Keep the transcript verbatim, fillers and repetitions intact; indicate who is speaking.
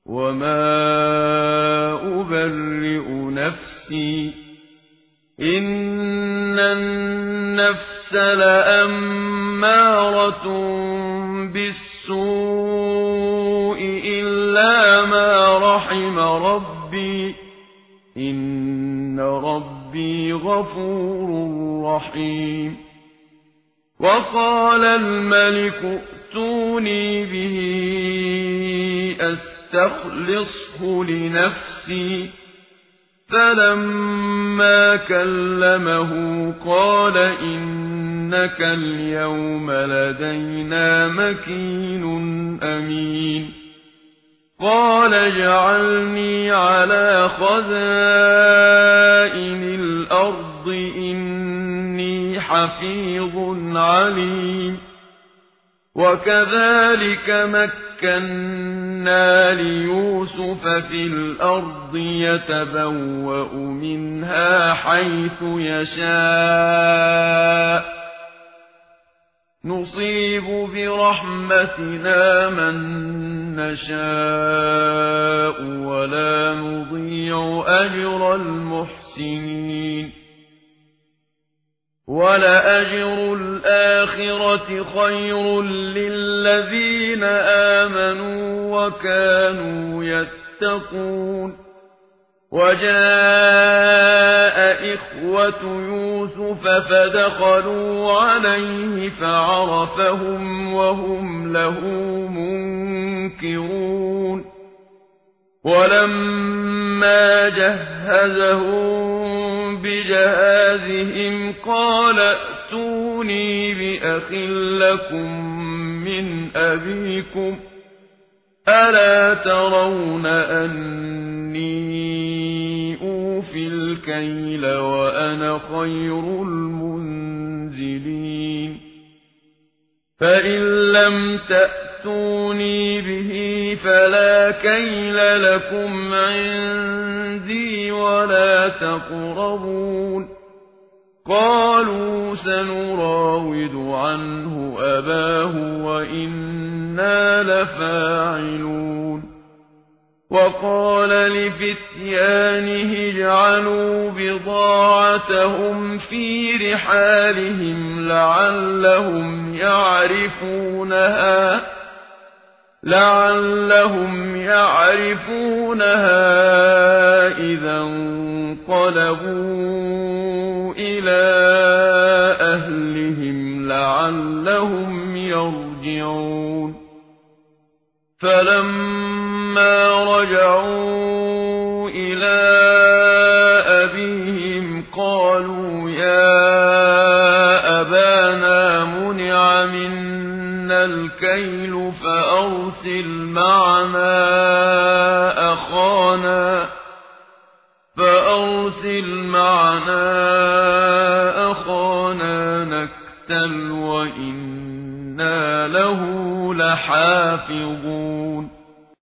Speaker 1: وما أبرئ نفسي إن النفس لأمارة بالسوء إلا ما رحم ربي إن ربي غفور رحيم. وقال الملك ائتوني به أستخلصه لنفسي فلما كلمه قال إنك اليوم لدينا مكين أمين. قال اجعلني على خزائن الأرض إني حفيظ عليم. وكذلك مكنا ليوسف في الأرض يتبوأ منها حيث يشاء نصيب برحمتنا من نشاء ولا نضيع أجر المحسنين. ولأجر الآخرة خير للذين آمنوا وكانوا يتقون. وجاء إخوة يوسف فدخلوا عليه فعرفهم وهم له منكرون. ولما جهزهم بجهازهم قال ائتوني بأخ لكم من أبيكم ألا ترون أني أوفي الكيل وأنا خير المنزلين. فإن لم تأتوني به فلا كيل لكم عندي ولا تقربون. قالوا سنراود عنه أباه وإنا لفاعلون. وقال لفتيانه اجعلوا بضاعتهم في رحالهم لعلهم يعرفونها لعلهم يعرفونها إذا انقلبوا إلى أهلهم لعلهم يرجعون. فلما رجعوا إلى أبيهم قالوا يا أبانا منع منا الكيل فأرسل معنا أخانا فأرسل معنا أخانا نكتل وإنا له لحافظون.